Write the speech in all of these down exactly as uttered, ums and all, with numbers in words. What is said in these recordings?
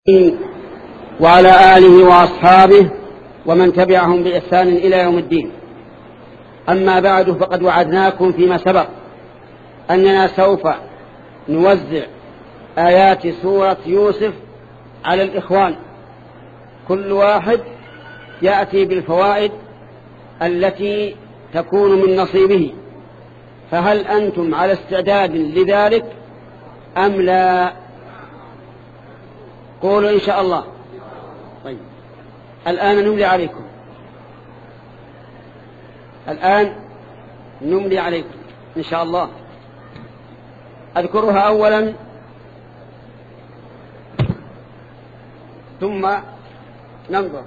وعلى آله وأصحابه ومن تبعهم بإحسان إلى يوم الدين. أما بعد، فقد وعدناكم فيما سبق أننا سوف نوزع آيات سورة يوسف على الإخوان، كل واحد يأتي بالفوائد التي تكون من نصيبه، فهل أنتم على استعداد لذلك أم لا؟ قولوا إن شاء الله. طيب، الآن نملي عليكم الآن نملي عليكم إن شاء الله. أذكرها أولا ثم ننظر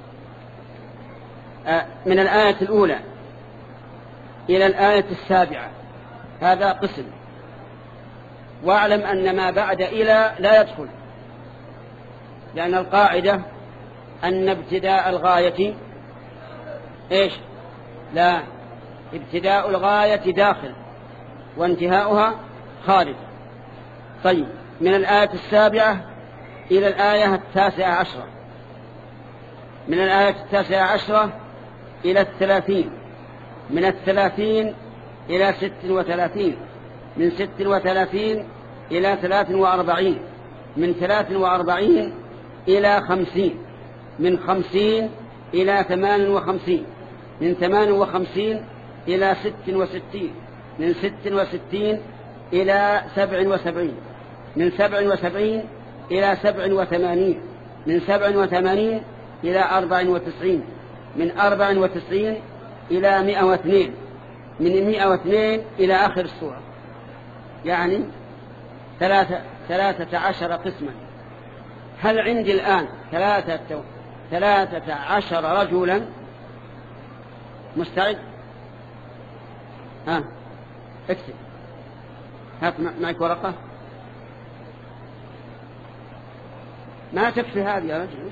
من الآية الأولى إلى الآية السابعة، هذا قسم. واعلم أن ما بعد إلى لا يدخل، لأن القاعدة أن ابتداء الغاية إيش؟ لا، ابتداء الغاية داخل وانتهاؤها خارج. طيب، من الآية السابعة إلى الآية التاسعة عشرة، من الآية التاسعة عشرة إلى الثلاثين، من الثلاثين إلى ست وثلاثين، من ست وثلاثين إلى ثلاث وأربعين، من ثلاث وأربعين إلى خمسين، من خمسين إلى ثمان وخمسين، من ثمان وخمسين إلى ست وستين، من ست وستين إلى سبع وسبعين، من سبع وسبعين إلى سبع وثمانين، من سبع وثمانين إلى أربع وتسعين، من أربع وتسعين إلى مئة واثنين، من مئة واثنين إلى آخر السورة، يعني ثلاثة, ثلاثة عشر قسما. هل عندي الآن ثلاثة, ثلاثة عشر رجلا مستعد؟ ها، اكتب، هات معك ورقة. ما تكفي هذه يا رجل.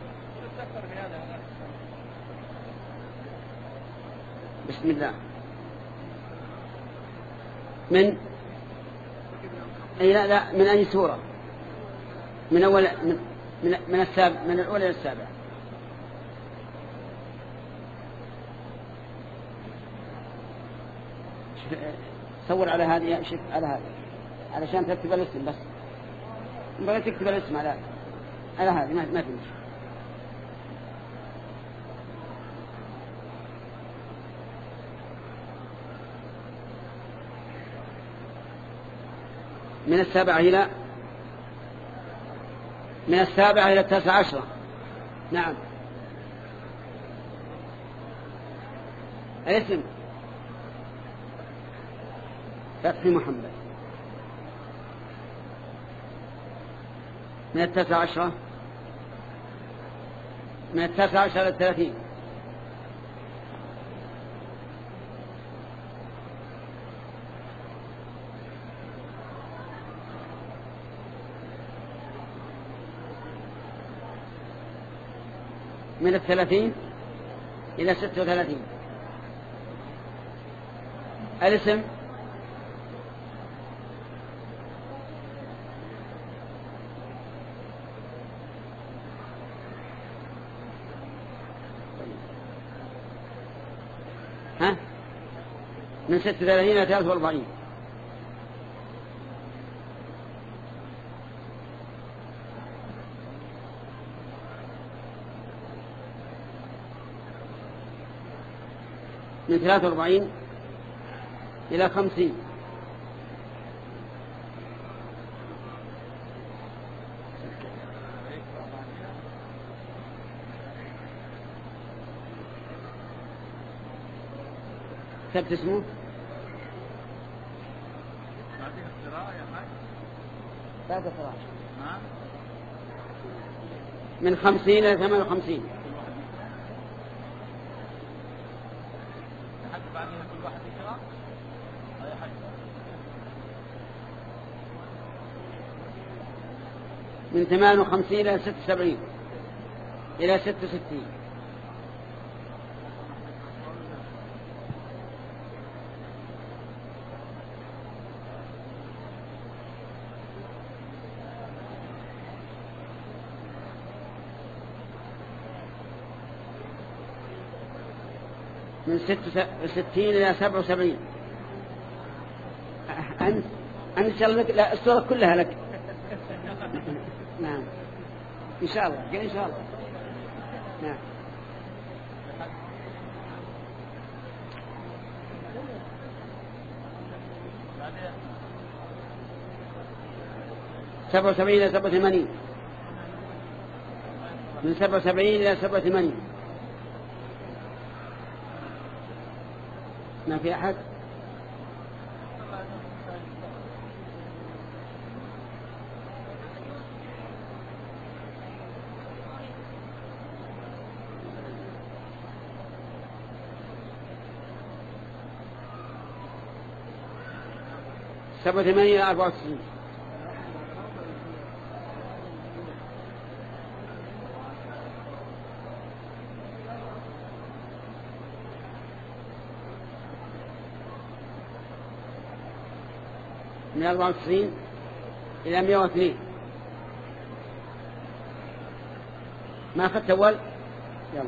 بسم الله. من أي لا, لا من أي سورة؟ من أول من من, من السابع، من الأولى إلى السابعة. صور على هذه، شوف على هذه علشان تكتب الاسم بس. بغيت تكتب الاسم على على هذه ما ما تمشي. من السابعة إلى من السابعة إلى التاسعة عشرة. نعم، الاسم فتحي محمد. من التاسعة عشرة، من التاسعة عشرة إلى الثلاثين. من الثلاثين إلى ستة وثلاثين. الاسم ها من ستة وثلاثين إلى ثلاثة وأربعين. من ثلاثة وأربعين إلى خمسين. كتبت اسمه؟ بعد قراءة. من خمسين إلى ثمان وخمسين. من ثمان وخمسين إلى ست وسبعين إلى ست وستين. من ست وستين إلى سبع وسبعين. أنت أنت إن شاء الله لك. لا السورة كلها لك. نعم إن شاء الله قل إن شاء الله. نعم سبع وسبعين إلى سبع وثمانين. من سبع وسبعين إلى سبع وثمانين. ما في أحد؟ سبع وثمانين إلى أربعة وتسعين. من أربعة وتسعين إلى مئة واثنين. ما أخذت أول؟ يلا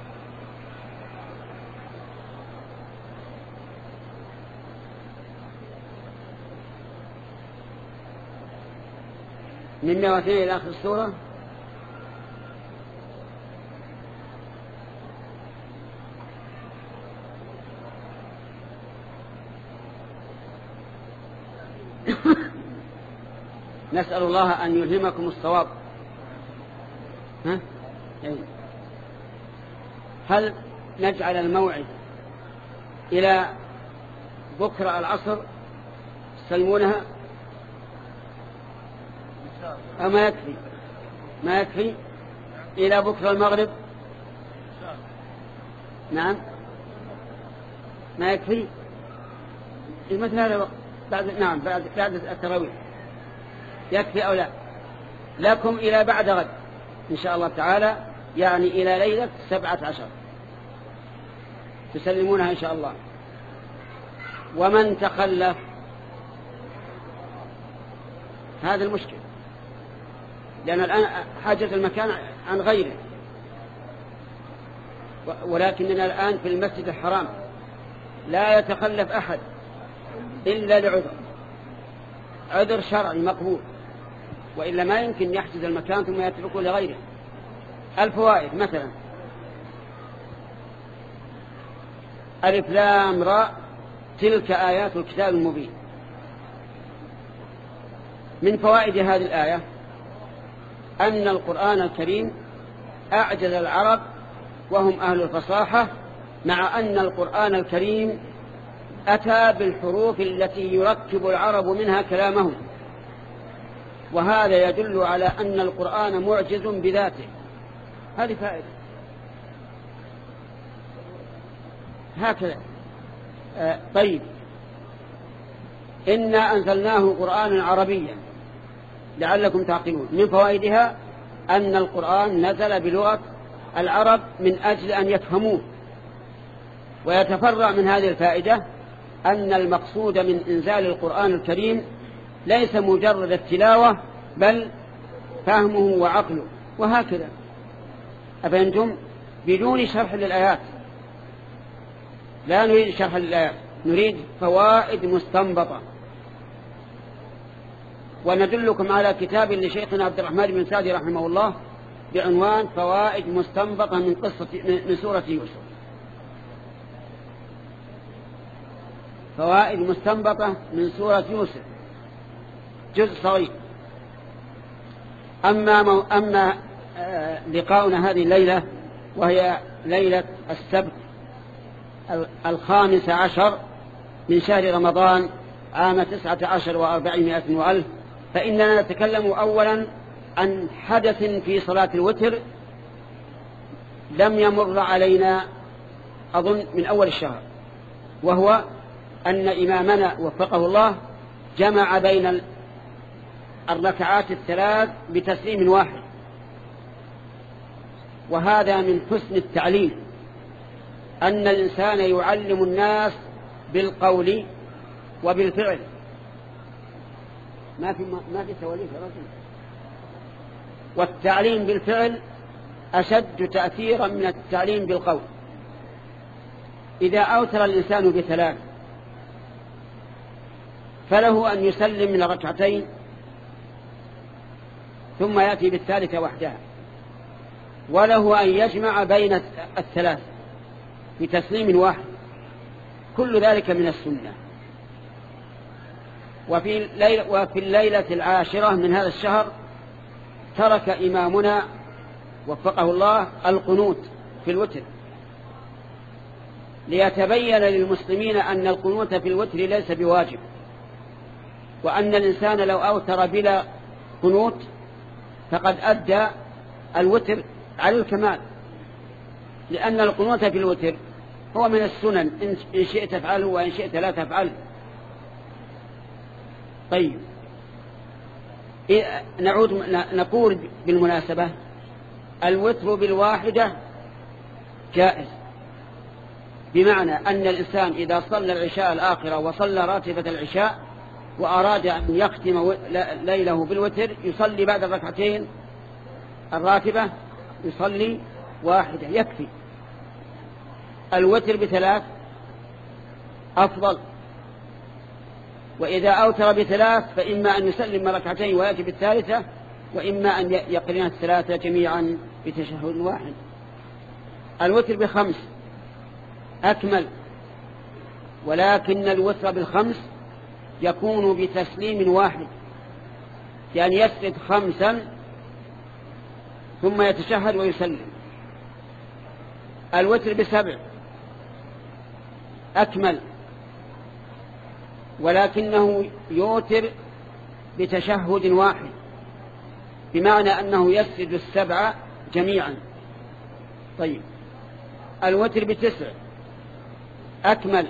من مئة واثنين إلى آخر السورة. نسأل الله أن يلهمكم الصواب. ها؟ هل نجعل الموعد إلى بكرة العصر تسلمونها أو ما يكفي؟ ما يكفي إلى بكرة المغرب؟ نعم ما يكفي مثل هذا بعد. نعم بعد بعد التراويح يكفي أو لا؟ لكم إلى بعد غد إن شاء الله تعالى، يعني إلى ليلة سبعة عشر تسلمونها إن شاء الله. ومن تخلف هذا المشكل، لأن الآن حاجة المكان عن غيره، ولكننا الآن في المسجد الحرام لا يتخلف أحد إلا لعذر، عذر شرعي مقبول، وإلا ما يمكن يحجز المكان ثم يتركه لغيره. الفوائد مثلا ألف لام راء تلك آيات الكتاب المبين. من فوائد هذه الآية أن القرآن الكريم أعجز العرب وهم أهل الفصاحة، مع أن القرآن الكريم أتى بالحروف التي يركب العرب منها كلامهم، وهذا يدل على أن القرآن معجز بذاته. هذه فائدة. هكذا آه طيب، إنا أنزلناه قرآنا عربيا لعلكم تعقلون. من فوائدها أن القرآن نزل بلغة العرب من أجل أن يفهموه. ويتفرع من هذه الفائدة أن المقصود من إنزال القرآن الكريم ليس مجرد التلاوة بل فهمه وعقله، وهكذا. أفهمتم؟ بدون شرح للآيات، لا نريد شرح للآيات، نريد فوائد مستنبطة. وندلكم على كتاب لشيخنا عبد الرحمن بن سعدي رحمه الله بعنوان فوائد مستنبطة من قصة من سورة يوسف. فوائد مستنبطة من سورة يوسف، جزء صغير. أما مو أما لقاؤنا هذه الليلة، وهي ليلة السبت الخامس عشر من شهر رمضان عام تسعة عشر وأربعمائة وألف، فإننا نتكلم أولا عن حدث في صلاة الوتر لم يمر علينا أظن من أول الشهر، وهو أن إمامنا وفقه الله جمع بين الركعات الثلاث بتسليم واحد، وهذا من حسن التعليم، أن الإنسان يعلم الناس بالقول وبالفعل. ما في ما في توليف يا رجل. والتعليم بالبالفعل أشد تأثيرا من التعليم بالقول. إذا أوتر الإنسان بثلاث فله أن يسلم من ركعتين ثم يأتي بالثالثة وحدها، وله أن يجمع بين الثلاث بتسليم واحد، كل ذلك من السنة. وفي الليلة, وفي الليلة العاشرة من هذا الشهر ترك إمامنا وفقه الله القنوت في الوتر، ليتبين للمسلمين أن القنوت في الوتر ليس بواجب، وأن الإنسان لو أوتر بلا قنوت فقد أدى الوتر على الكمال، لأن القنوت في الوتر هو من السنن، إن شئت تفعله وإن شئت لا تفعله. طيب نعود نقول بالمناسبة الوتر بالواحدة جائز، بمعنى أن الإنسان إذا صلى العشاء الآخرة وصلى راتبة العشاء وأراد أن يختم ليله بالوتر يصلي بعد الركعتين الراتبة يصلي واحدة يكفي. الوتر بثلاث أفضل، وإذا أوتر بثلاث فإما أن يسلم ركعتين ويأتي بالثالثة، وإما أن يقرن الثلاثة جميعا بتشهد واحد. الوتر بخمس أكمل، ولكن الوتر بالخمس يكون بتسليم واحد، يعني يسجد خمسا ثم يتشهد ويسلم. الوتر بسبع أكمل، ولكنه يوتر بتشهد واحد، بمعنى أنه يسجد السبع جميعا. طيب الوتر بتسع أكمل،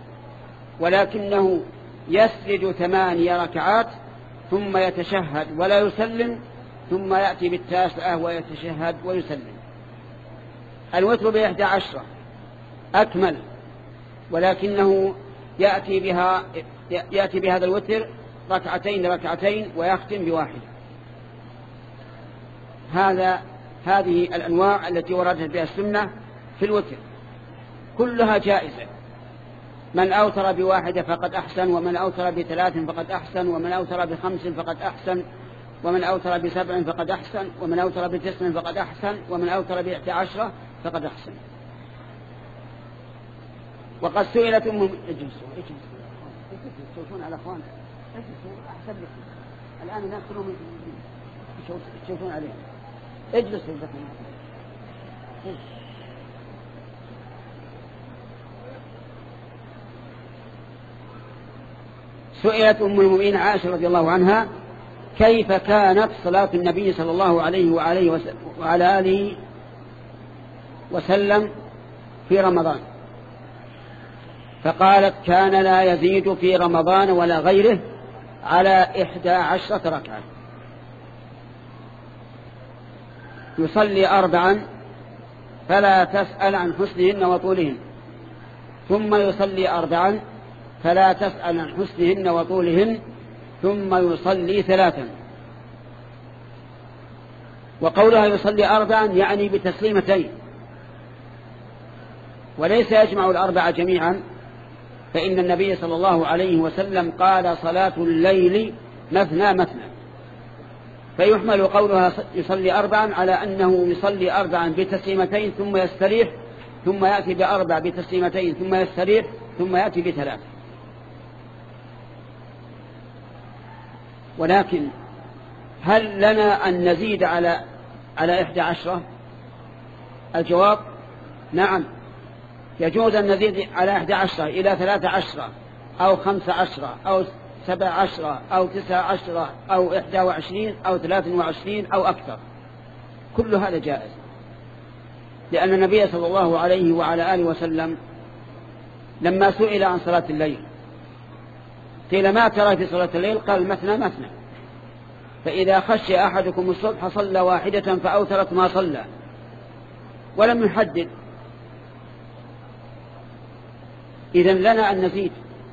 ولكنه يسجد ثماني ركعات ثم يتشهد ولا يسلم، ثم يأتي بالتاسعة ويتشهد ويسلم. الوتر بإحدى عشرة أكمل، ولكنه يأتي بها يأتي بهذا الوتر ركعتين ركعتين ويختم بواحد. هذا هذه الأنواع التي وردت بها السنة في الوتر كلها جائزة. من أوتر بواحدة فقد أحسن، ومن أوتر بثلاث فقد أحسن، ومن أوتر بخمس فقد أحسن، ومن أوتر بسبع فقد أحسن، ومن أوتر بتسع فقد أحسن، ومن أوتر بإحدى عشرة فقد أحسن. وقد سئلت أم اجلسوا اجلسوا تشوفون على أخوان اجلسوا أحسن لكم، الآن الناس كلهم تشوفون عليهم، اجلسوا لكم. سئلت أم المؤمنين عائشة رضي الله عنها كيف كانت صلاة النبي صلى الله عليه وعليه وسلم وعلى آله وسلم في رمضان، فقالت كان لا يزيد في رمضان ولا غيره على إحدى عشرة ركعة، يصلي أربعا فلا تسأل عن حسنهن وطولهن، ثم يصلي أربعا فلا تسأل عن حسنهن وطولهن، ثم يصلي ثلاثا. وقولها يصلي أربعا يعني بتسليمتين، وليس يجمع الأربعة جميعا، فإن النبي صلى الله عليه وسلم قال صلاة الليل مثنى مثنى، فيحمل قولها يصلي أربعا على أنه يصلي أربعا بتسليمتين ثم يستريح، ثم يأتي بأربع بتسليمتين ثم يستريح، ثم يأتي بثلاث. ولكن هل لنا أن نزيد على على إحدى عشرة؟ الجواب نعم، يجوز أن نزيد على إحدى عشرة إلى ثلاث عشرة أو خمس عشرة أو سبع عشرة أو تسع عشرة أو إحدى وعشرين أو ثلاث وعشرين أو أكثر، كل هذا جائز، لأن النبي صلى الله عليه وعلى آله وسلم لما سئل عن صلاة الليل قيل ما ترى في صلاة الليل؟ قال مثنى مثنى، فإذا خشي أحدكم الصبح صلى واحدة فأوترت ما صلى، ولم يحدد. إذن لنا أن نزيد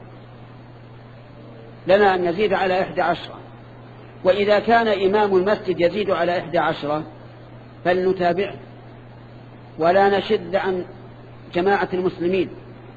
لنا أن نزيد على إحدى عشرة، وإذا كان إمام المسجد يزيد على إحدى عشرة فلنتابعه ولا نشد عن جماعة المسلمين،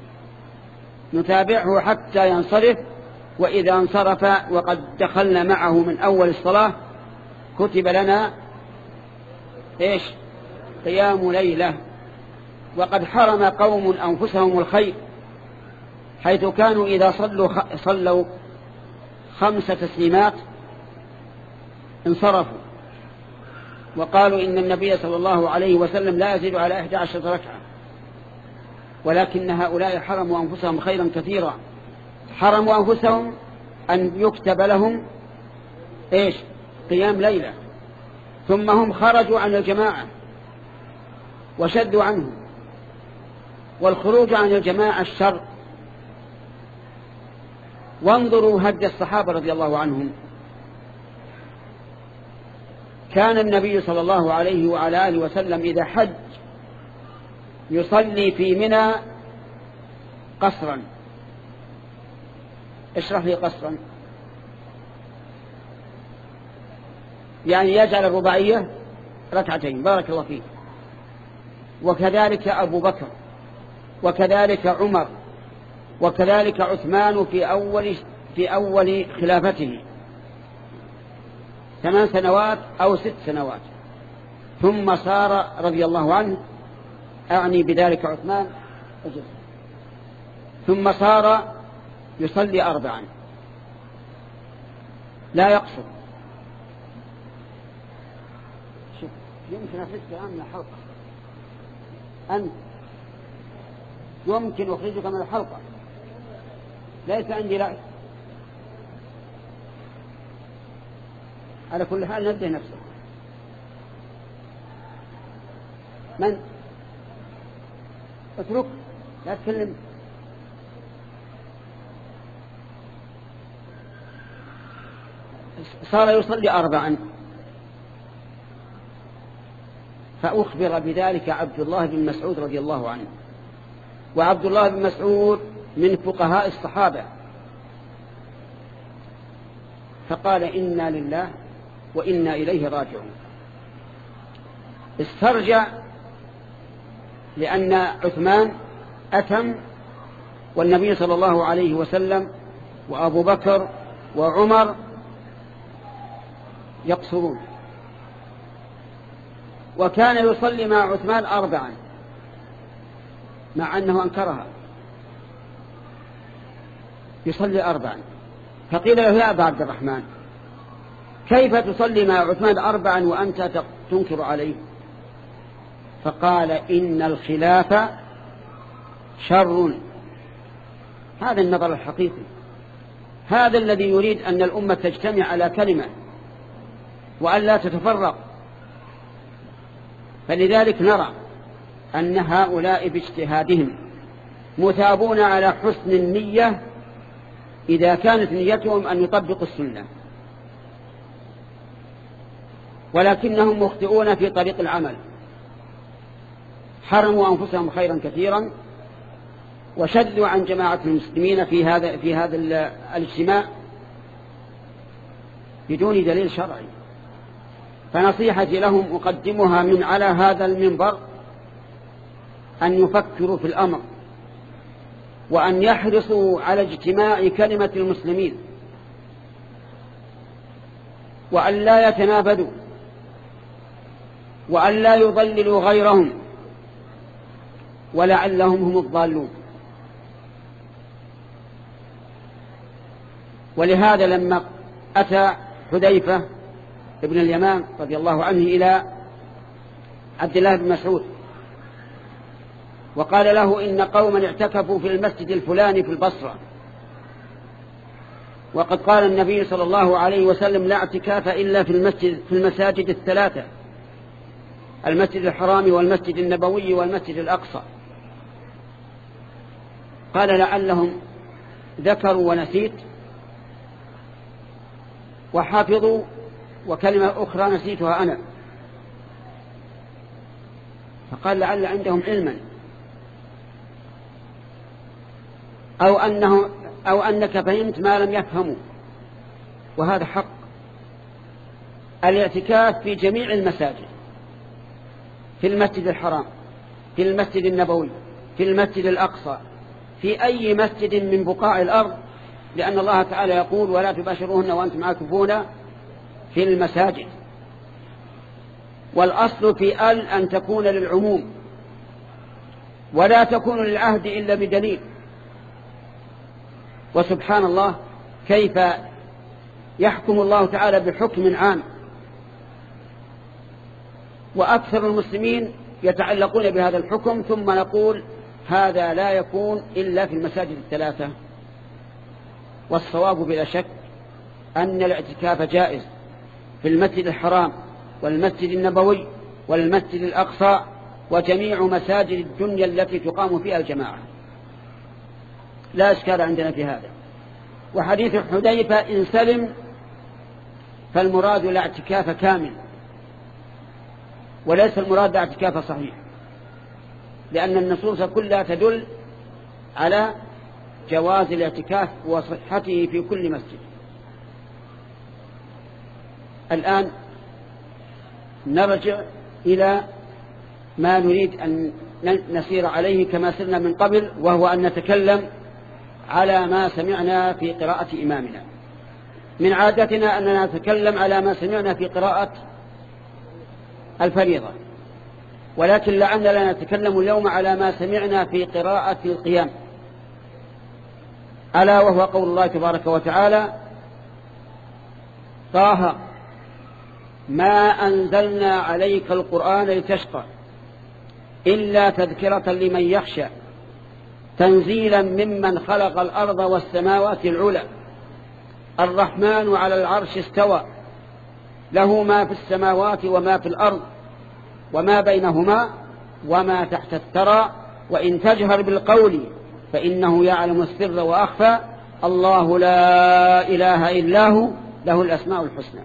نتابعه حتى ينصرف، وإذا انصرف وقد دخلنا معه من أول الصلاة كتب لنا إيش؟ قيام ليلة. وقد حرم قوم أنفسهم الخير، حيث كانوا إذا صلوا, صلوا خمس تسليمات انصرفوا، وقالوا إن النبي صلى الله عليه وسلم لا يزيد على إحدى عشرة ركعة، ولكن هؤلاء حرموا أنفسهم خيرا كثيرا، حرموا أنفسهم أن يكتب لهم إيش؟ قيام ليلة، ثم هم خرجوا عن الجماعة وشدوا عنهم، والخروج عن الجماعة الشر. وانظروا هدي الصحابة رضي الله عنهم. كان النبي صلى الله عليه وعلى آله وسلم إذا حج يصلي في منى قصرا. اشرح لي قصرا. يعني يجعل الرباعية ركعتين، بارك الله فيك. وكذلك أبو بكر، وكذلك عمر، وكذلك عثمان في أول في أول خلافته ثمان سنوات أو ست سنوات، ثم صار رضي الله عنه، أعني بذلك عثمان، ثم صار يصلي أربعا لا يقصر. شوف يمكن أخرجك الآن من الحلقة، أنت يمكن أخرجك من الحلقة، ليس عندي لا. على كل حال نبه نفسه. من اترك لا تكلم. صار يصلي أربعا، فأخبر بذلك عبد الله بن مسعود رضي الله عنه، وعبد الله بن مسعود من فقهاء الصحابة، فقال إنا لله وإنا إليه راجعون. استرجع، لأن عثمان أتم، والنبي صلى الله عليه وسلم وأبو بكر وعمر يقصرون، وكان يصلي مع عثمان أربعا مع أنه أنكرها، يصلي أربعا. فقيل له يا أبا عبد الرحمن كيف تصلي مع عثمان أربعا وأنت تنكر عليه؟ فقال إن الخلاف شر. هذا النظر الحقيقي، هذا الذي يريد أن الأمة تجتمع على كلمة وأن لا تتفرق. فلذلك نرى أن هؤلاء باجتهادهم مثابون على حسن النية إذا كانت نيتهم أن يطبقوا السنة، ولكنهم مخطئون في طريق العمل، حرموا أنفسهم خيرا كثيرا، وشدوا عن جماعة المسلمين في هذا في هذا الاجتماع بدون دليل شرعي. فنصيحتي لهم أقدمها من على هذا المنبر أن يفكروا في الأمر، وأن يحرصوا على اجتماع كلمة المسلمين، وأن لا يتنابذوا، وأن لا يضللوا غيرهم، ولعلهم هم الضالون. ولهذا لما أتى حذيفة ابن اليمان رضي الله عنه إلى عبد الله بن مسعود وقال له إن قوما اعتكفوا في المسجد الفلاني في البصرة، وقد قال النبي صلى الله عليه وسلم لا اعتكاف إلا في المسجد في المساجد الثلاثة، المسجد الحرام والمسجد النبوي والمسجد الأقصى. قال لعلهم ذكروا ونسيت وحافظوا، وكلمة أخرى نسيتها أنا. فقال لعل عندهم علما، أو أنه أو أنك فهمت ما لم يفهموا، وهذا حق. الاعتكاف في جميع المساجد، في المسجد الحرام، في المسجد النبوي، في المسجد الأقصى، في أي مسجد من بقاع الأرض، لأن الله تعالى يقول ولا تباشروهن وأنتم عاكفون في المساجد. والأصل في ال أن تكون للعموم ولا تكون للعهد إلا بدليل. وسبحان الله كيف يحكم الله تعالى بحكم عام وأكثر المسلمين يتعلقون بهذا الحكم، ثم نقول هذا لا يكون إلا في المساجد الثلاثة. والصواب بلا شك أن الاعتكاف جائز في المسجد الحرام والمسجد النبوي والمسجد الأقصى وجميع مساجد الدنيا التي تقام فيها الجماعة، لا إشكال عندنا في هذا. وحديث حذيفة إن سلم فالمراد لا اعتكاف كامل، وليس المراد لا اعتكاف صحيح، لأن النصوص كلها تدل على جواز الاعتكاف وصحته في كل مسجد. الآن نرجع إلى ما نريد أن نسير عليه كما سرنا من قبل، وهو أن نتكلم على ما سمعنا في قراءة إمامنا. من عادتنا أننا نتكلم على ما سمعنا في قراءة الفريضة، ولكن لعلنا نتكلم اليوم على ما سمعنا في قراءة القيام، ألا وهو قول الله تبارك وتعالى طه ما أنزلنا عليك القرآن لتشقى إلا تذكرة لمن يخشى تنزيلا ممن خلق الأرض والسماوات العلى الرحمن على العرش استوى له ما في السماوات وما في الأرض وما بينهما وما تحت الثرى وإن تجهر بالقول فإنه يعلم السر وأخفى الله لا إله إلا هو له الأسماء الحسنى.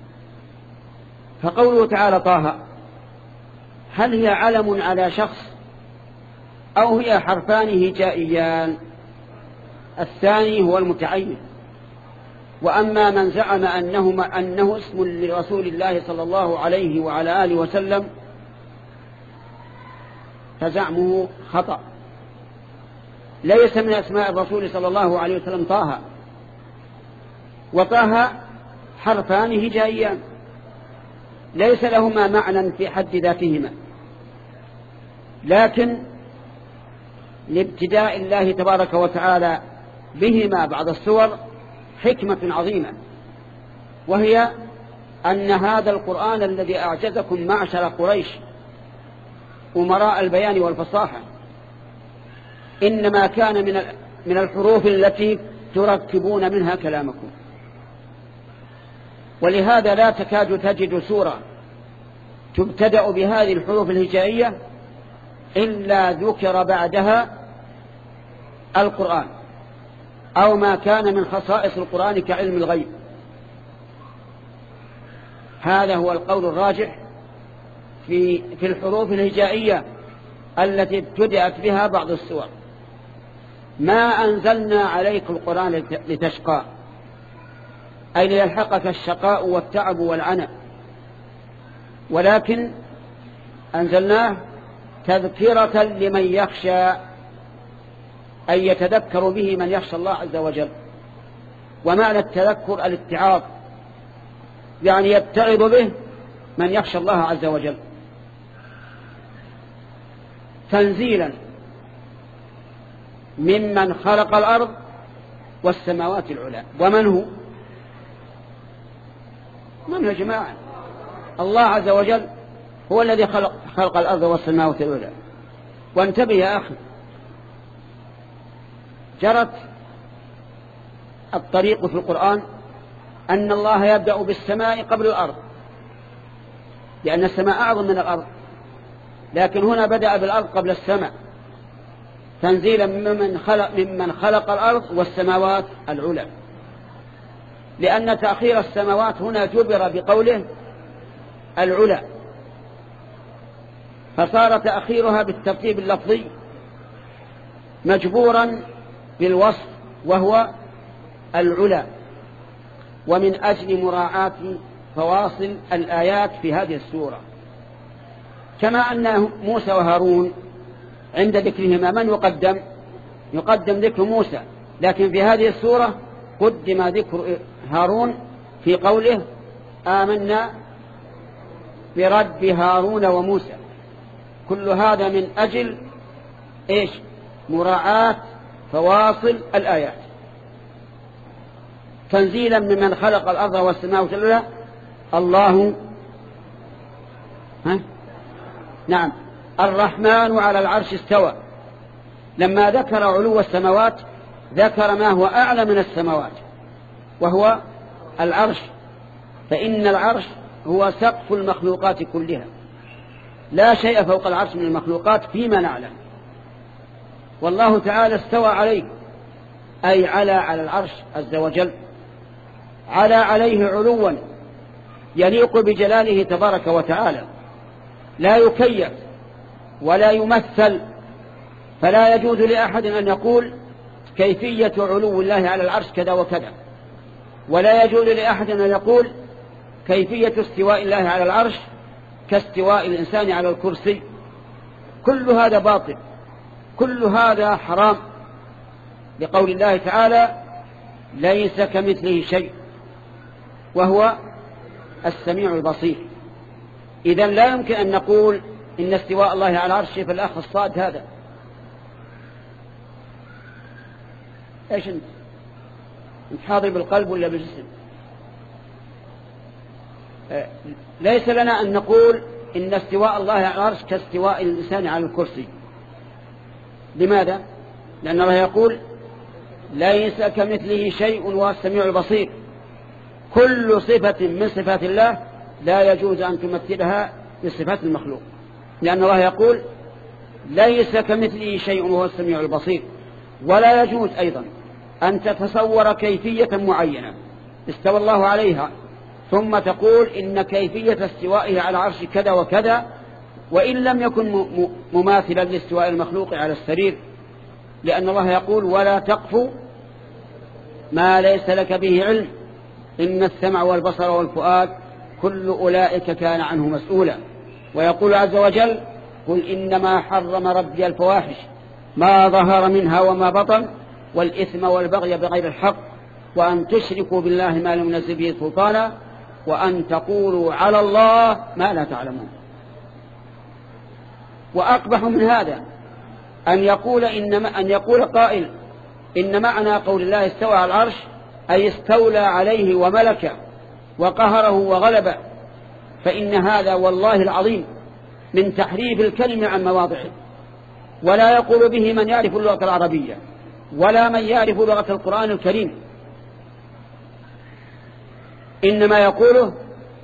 فقوله تعالى طه هل هي علم على شخص أو هي حرفان هجائيان؟ الثاني هو المتعين. وأما من زعم أنه, أنه اسم لرسول الله صلى الله عليه وعلى آله وسلم فزعمه خطأ. ليس من أسماء الرسول صلى الله عليه وسلم طه، وطه حرفان هجائيان ليس لهما معنى في حد ذاتهما، لكن لابتداء الله تبارك وتعالى بهما بعض السور حكمة عظيمة، وهي أن هذا القرآن الذي أعجزكم معشر قريش أمراء البيان والفصاحة إنما كان من من الحروف التي تركبون منها كلامكم. ولهذا لا تكاد تجد سورة تبتدأ بهذه الحروف الهجائية إلا ذكر بعدها القرآن أو ما كان من خصائص القرآن كعلم الغيب. هذا هو القول الراجح في في الحروف الهجائية التي ابتدأت بها بعض السور. ما أنزلنا عليك القرآن لتشقى أي ليلحقك الشقاء والتعب والعنى، ولكن أنزلناه تذكرة لمن يخشى أي يتذكر به من يخشى الله عز وجل. ومعنى التذكر الاتعاظ، يعني يتعظ به من يخشى الله عز وجل. تنزيلا ممن خلق الأرض والسماوات العلى. ومن هو؟ من يا جماعة؟ الله عز وجل هو الذي خلق, خلق الأرض والسماوات العلى. وانتبه يا أخي، جرت الطريق في القرآن أن الله يبدأ بالسماء قبل الأرض، لأن السماء أعظم من الأرض، لكن هنا بدأ بالأرض قبل السماء تنزيلا ممن خلق, ممن خلق الأرض والسماوات العلى، لأن تأخير السماوات هنا جبر بقوله العلى، فصار تأخيرها بالترتيب اللفظي مجبورا بالوصف وهو العلى، ومن أجل مراعاة فواصل الآيات في هذه السورة. كما أن موسى وهارون عند ذكرهما من يقدم؟ يقدم ذكر موسى، لكن في هذه السورة قدم ذكر هارون في قوله آمنا برب هارون وموسى. كل هذا من أجل إيش؟ مراعاة فواصل الآيات، تنزيلا ممن خلق الأرض والسماء والأرض. الله ها؟ نعم الرحمن على العرش استوى. لما ذكر علو السماوات ذكر ما هو أعلى من السماوات وهو العرش، فإن العرش هو سقف المخلوقات كلها، لا شيء فوق العرش من المخلوقات فيما نعلم. والله تعالى استوى عليه، أي على على العرش عز وجل، على عليه علوا يليق بجلاله تبارك وتعالى، لا يكيف ولا يمثل. فلا يجوز لأحد أن يقول كيفية علو الله على العرش كذا وكذا، ولا يجوز لأحد أن يقول كيفية استواء الله على العرش كاستواء الإنسان على الكرسي. كل هذا باطل، كل هذا حرام، لقول الله تعالى ليس كمثله شيء وهو السميع البصير. إذن لا يمكن أن نقول إن استواء الله على العرش في الأخ الصاد هذا. إيش أنت؟ أنت حاضر بالقلب ولا بالجسم؟ ليس لنا أن نقول إن استواء الله على العرش كاستواء الإنسان على الكرسي. لماذا؟ لأن الله يقول ليس كمثله شيء وهو السميع البصير. كل صفة من صفات الله لا يجوز أن تمثلها بصفات المخلوق، لأن الله يقول ليس كمثله شيء وهو السميع البصير. ولا يجوز أيضا أن تتصور كيفية معينة استوى الله عليها ثم تقول إن كيفية استوائه على عرش كذا وكذا، وإن لم يكن مماثلا لاستواء المخلوق على السرير، لأن الله يقول ولا تقف ما ليس لك به علم إن السمع والبصر والفؤاد كل أولئك كان عنه مسؤولا. ويقول عز وجل قل إنما حرم ربي الفواحش ما ظهر منها وما بطن والإثم والبغي بغير الحق وأن تشركوا بالله ما لم ينزل به سلطانا وأن تقولوا على الله ما لا تعلمون. وأقبح من هذا أن يقول إنما أن يقول قائل إن معنى قول الله استوى على العرش أي استولى عليه وملكه وقهره وغلبه، فإن هذا والله العظيم من تحريف الكلمة عن مواضعه. ولا يقول به من يعرف اللغة العربية ولا من يعرف لغة القرآن الكريم، إنما يقوله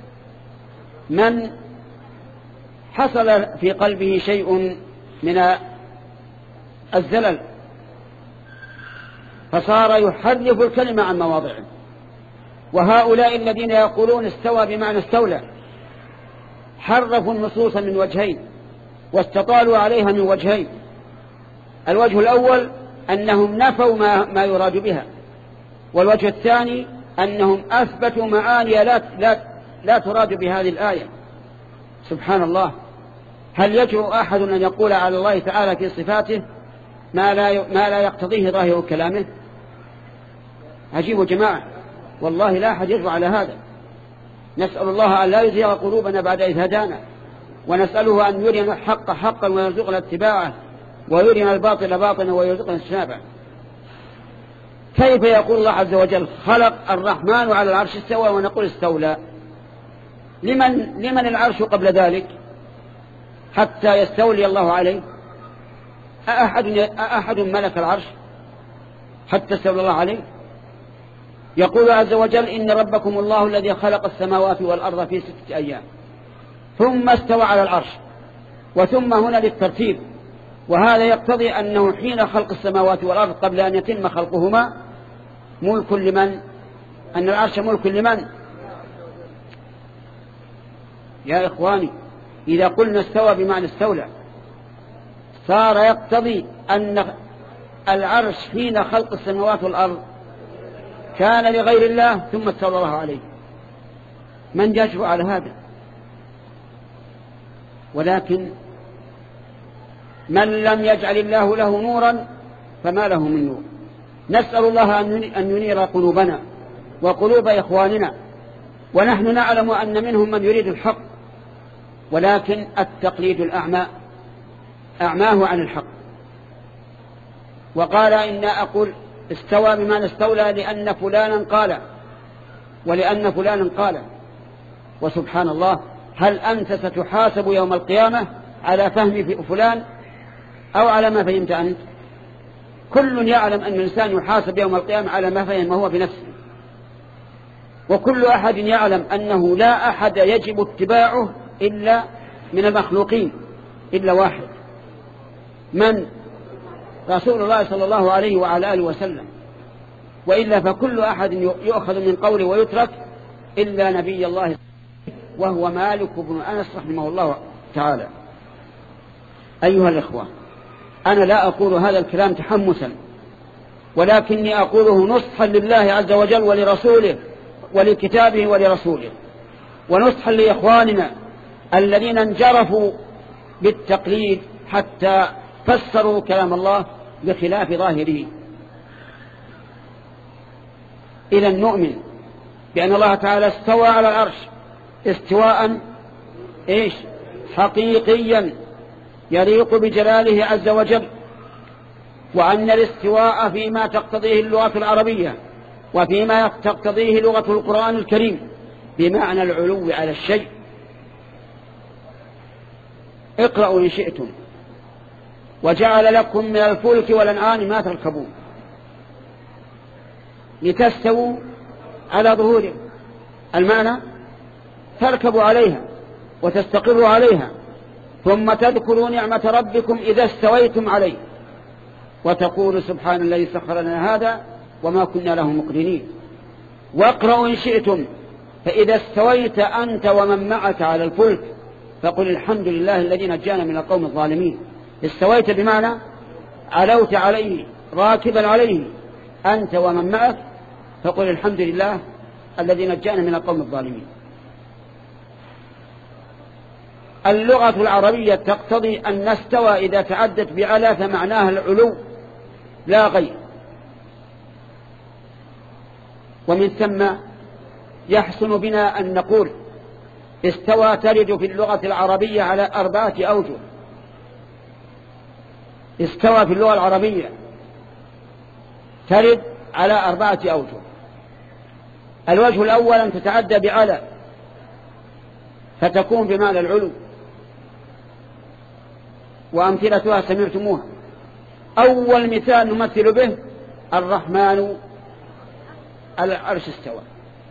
من حصل في قلبه شيء من الزلل فصار يحرف الكلمة عن مواضعه. وهؤلاء الذين يقولون استوى بمعنى استولى حرفوا النصوص من وجهين واستطالوا عليها من وجهين. الوجه الأول أنهم نفوا ما, ما يراد بها، والوجه الثاني أنهم أثبتوا معاني لا, لا, لا تراد بهذه الآية. سبحان الله، هل يجرؤ أحد أن يقول على الله تعالى في صفاته ما لا, ما لا يقتضيه ظاهر كلامه؟ عجيب جماعة، والله لا أحد يجرؤ على هذا. نسأل الله أن لا يزيغ قلوبنا بعد إذ هدانا، ونسأله أن يرينا الحق حقا ويرزقنا اتباعه ويرينا الباطل باطلا ويرزقنا اجتنابه. كيف يقول الله عز وجل خلق الرحمن على العرش استوى ونقول استولى؟ لمن, لمن العرش قبل ذلك حتى يستولي الله عليه؟ أأحد, أأحد ملك العرش حتى استولى الله عليه؟ يقول عز وجل إن ربكم الله الذي خلق السماوات والأرض في ستة أيام ثم استوى على العرش، وثم هنا للترتيب، وهذا يقتضي أنه حين خلق السماوات والأرض قبل أن يتم خلقهما ملك لمن؟ أن العرش ملك لمن؟ يا إخواني، إذا قلنا استوى بمعنى استولى صار يقتضي أن العرش حين خلق السماوات والأرض كان لغير الله ثم استولى الله عليه. من يجرؤ على هذا؟ ولكن من لم يجعل الله له نورا فما له من نور. نسأل الله أن ينير قلوبنا وقلوب إخواننا، ونحن نعلم أن منهم من يريد الحق، ولكن التقليد الأعمى أعماه عن الحق. وقال إن أقول استوى بمعنى استولى لأن فلانا قال ولأن فلانا قال. وسبحان الله، هل أنت ستحاسب يوم القيامة على فهم فلان أو على ما فهمت أنت؟ كل يعلم أن الإنسان يحاسب يوم القيامة على ما فهم هو بنفسه، وكل أحد يعلم أنه لا أحد يجب اتباعه إلا من المخلوقين إلا واحد، من؟ رسول الله صلى الله عليه وعلى آله وسلم، وإلا فكل أحد يؤخذ من قوله ويترك إلا نبي الله، وهو مالك بن أنس رحمه الله تعالى. أيها الإخوة، أنا لا أقول هذا الكلام تحمسا، ولكني أقوله نصحا لله عز وجل ولرسوله ولكتابه ولرسوله، ونصحا لإخواننا الذين انجرفوا بالتقليد حتى فسروا كلام الله بخلاف ظاهره. إذا نؤمن بأن الله تعالى استوى على العرش استواء إيش حقيقيا يليق بجلاله عز وجل، وأن الاستواء فيما تقتضيه اللغة العربية وفيما تقتضيه لغة القرآن الكريم بمعنى العلو على الشيء. اقرأوا إن شئتم: وجعل لكم من الفلك والأنعام ما تركبون لتستووا على ظهوره. المعنى تركبوا عليها وتستقروا عليها، ثم تذكروا نعمة ربكم إذا استويتم عليه، وتقول سبحان الذي سخر لنا هذا وما كنا له مقرنين. واقرأوا إن شئتم: فإذا استويت أنت ومن معك على الفلك فقل الحمد لله الذي نجانا من القوم الظالمين. استويت بمعنى علوت عليه راكبا عليه أنت ومن معك، فقل الحمد لله الذي نجانا من القوم الظالمين. اللغة العربية تقتضي أن نستوى إذا تعدت بعلى فمعناها العلو لا غير، ومن ثم يحسن بنا أن نقول استوى ترد في اللغة العربية على أربعة أوجه. استوى في اللغة العربية ترد على أربعة أوجه. الوجه الأول أن تتعدى بعلى فتكون بمعنى العلو، وأمثلتها سمعتموها. أول مثال نمثل به الرحمن على العرش استوى،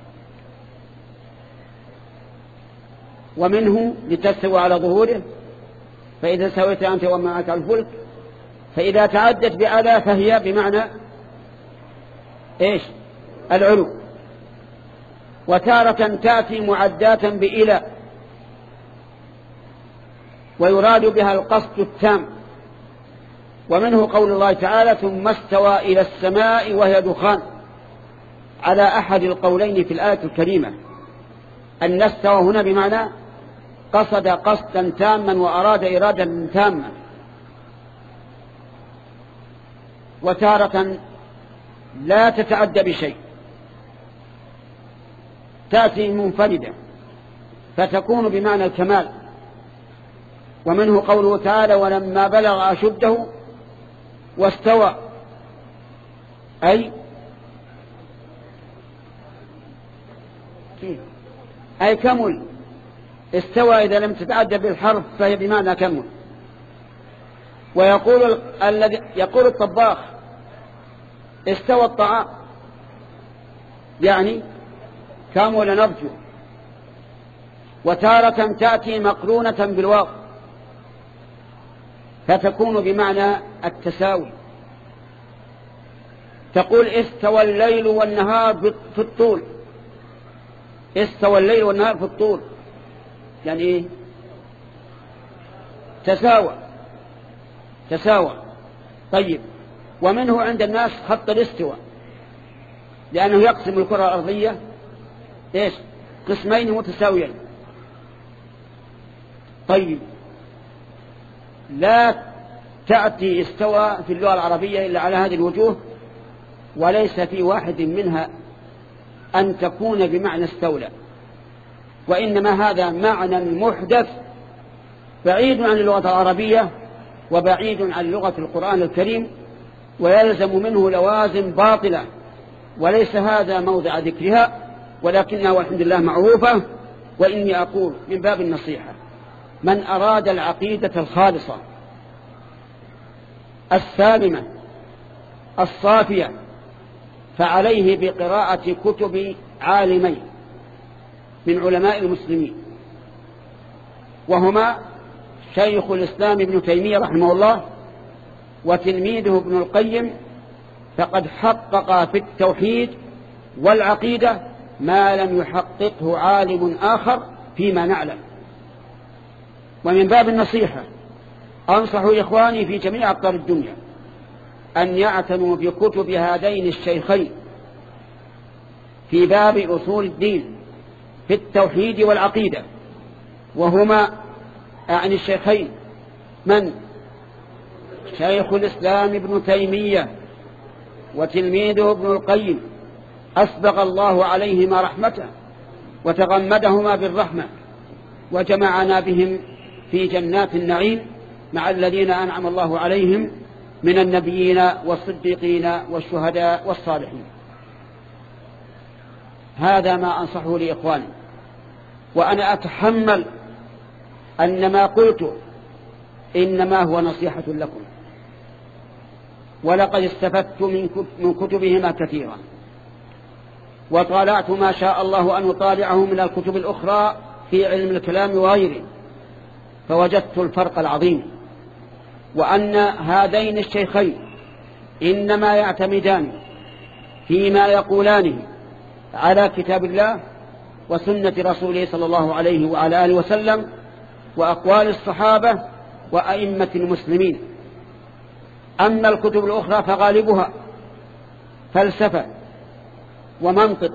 ومنه لتستوى على ظهوره فإذا سويت أنت ومعك على الفلك. فإذا تعدت بعلى فهي بمعنى إيش العلو. وتارة تأتي معداة بإلى ويراد بها القصد التام، ومنه قول الله تعالى ثم استوى إلى السماء وهي دخان، على أحد القولين في الآية الكريمة. أن استوى هنا بمعنى قصد قصدا تاما وأراد إرادة تامة. وتارة لا تتعدى بشيء، تأتي منفردة فتكون بمعنى الكمال، ومنه قوله تعالى ولما بلغ أشده واستوى، أي أي كمل. استوى إذا لم تتعدى بالحرف فهي بمعنى كمل. ويقول الذي يقول الطباخ استوى الطعام، يعني كمل نضجه. وتارة تأتي مقرونة بالواو فتكون بمعنى التساوي. تقول استوى الليل والنهار في الطول، استوى الليل والنهار في الطول يعني إيه؟ تساوى تساوى. طيب، ومنه عند الناس خط الاستواء، لأنه يقسم الكرة الأرضية إيش قسمين متساويين. طيب، لا تأتي استوى في اللغة العربية إلا على هذه الوجوه، وليس في واحد منها أن تكون بمعنى استولى، وإنما هذا معنى محدث بعيد عن اللغة العربية وبعيد عن لغة القرآن الكريم، ويلزم منه لوازم باطلة، وليس هذا موضع ذكرها، ولكنها والحمد لله معروفة. وإني أقول من باب النصيحة: من أراد العقيدة الخالصة السالمة الصافية فعليه بقراءة كتب عالمين من علماء المسلمين، وهما شيخ الإسلام ابن تيمية رحمه الله وتلميذه ابن القيم، فقد حقق في التوحيد والعقيدة ما لم يحققه عالم آخر فيما نعلم. ومن باب النصيحة أنصح إخواني في جميع أقطار الدنيا أن يعتنوا بكتب هذين الشيخين في باب أصول الدين في التوحيد والعقيدة، وهما أعني الشيخين من؟ شيخ الإسلام ابن تيمية وتلميذه ابن القيم، أسبغ الله عليهما رحمته وتغمدهما بالرحمة، وجمعنا بهم في جنات النعيم مع الذين أنعم الله عليهم من النبيين والصديقين والشهداء والصالحين. هذا ما أنصحه لإخواني، وأنا أتحمل أن ما قلت إنما هو نصيحة لكم، ولقد استفدت من كتبهما كثيرا، وطالعت ما شاء الله أن أطالعه من الكتب الأخرى في علم الكلام وغيره، فوجدت الفرق العظيم، وأن هذين الشيخين إنما يعتمدان فيما يقولانه على كتاب الله وسنة رسوله صلى الله عليه وعلى آله وسلم وأقوال الصحابة وأئمة المسلمين. أما الكتب الأخرى فغالبها فلسفة ومنطق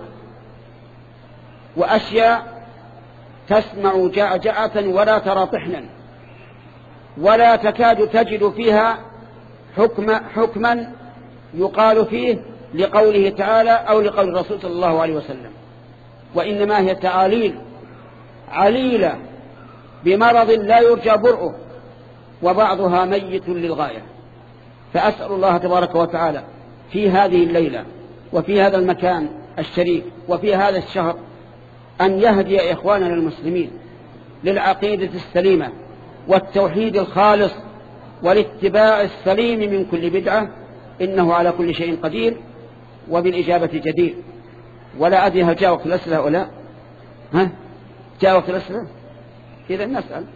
وأشياء تسمع جعجعة ولا ترى طحنا، ولا تكاد تجد فيها حكم حكما يقال فيه لقوله تعالى أو لقول الرسول صلى الله عليه وسلم، وإنما هي تعاليل عليلة بمرض لا يرجى برؤه، وبعضها ميت للغاية. فأسأل الله تبارك وتعالى في هذه الليلة وفي هذا المكان الشريف وفي هذا الشهر أن يهدي إخواننا المسلمين للعقيدة السليمة والتوحيد الخالص والاتباع السليم من كل بدعة، إنه على كل شيء قدير وبالإجابة جدير. ولا أدري هل جاء وقت الأسئلة أو لا؟ ها؟ جاء وقت الأسئلة؟ إذا نسأل.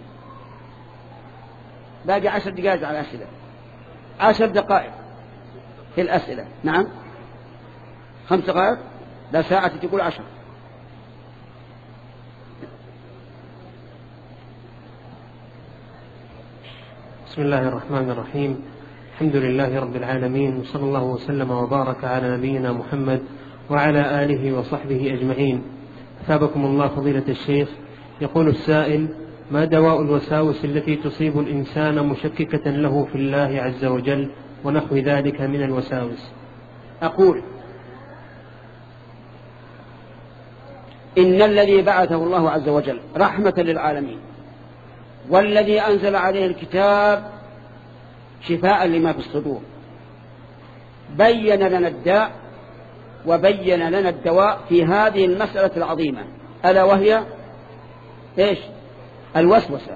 باقي عشر دقائق على الأسئلة، عشر دقائق في الأسئلة. نعم، خمس دقائق، لا ساعة تقول عشر. بسم الله الرحمن الرحيم، الحمد لله رب العالمين، وصلى الله وسلم وبارك على نبينا محمد وعلى آله وصحبه أجمعين. أثابكم الله فضيلة الشيخ. يقول السائل: ما دواء الوساوس التي تصيب الإنسان مشككة له في الله عز وجل ونحو ذلك من الوساوس؟ أقول: إن الذي بعثه الله عز وجل رحمة للعالمين، والذي أنزل عليه الكتاب شفاء لما في الصدور، بين لنا الداء وبين لنا الدواء في هذه المسألة العظيمة، ألا وهي إيش؟ الوسوسة.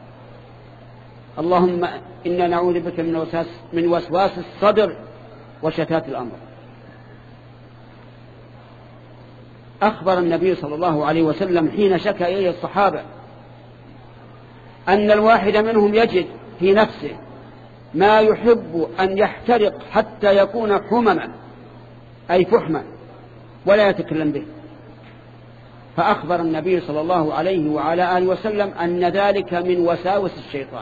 اللهم إنا نعوذ بك من وسواس من وسواس الصدر وشتات الأمر. أخبر النبي صلى الله عليه وسلم حين شكى إليه الصحابة أن الواحد منهم يجد في نفسه ما يحب أن يحترق حتى يكون حمما، أي فحما، ولا يتكلم به. فأخبر النبي صلى الله عليه وعلى آله وسلم أن ذلك من وساوس الشيطان.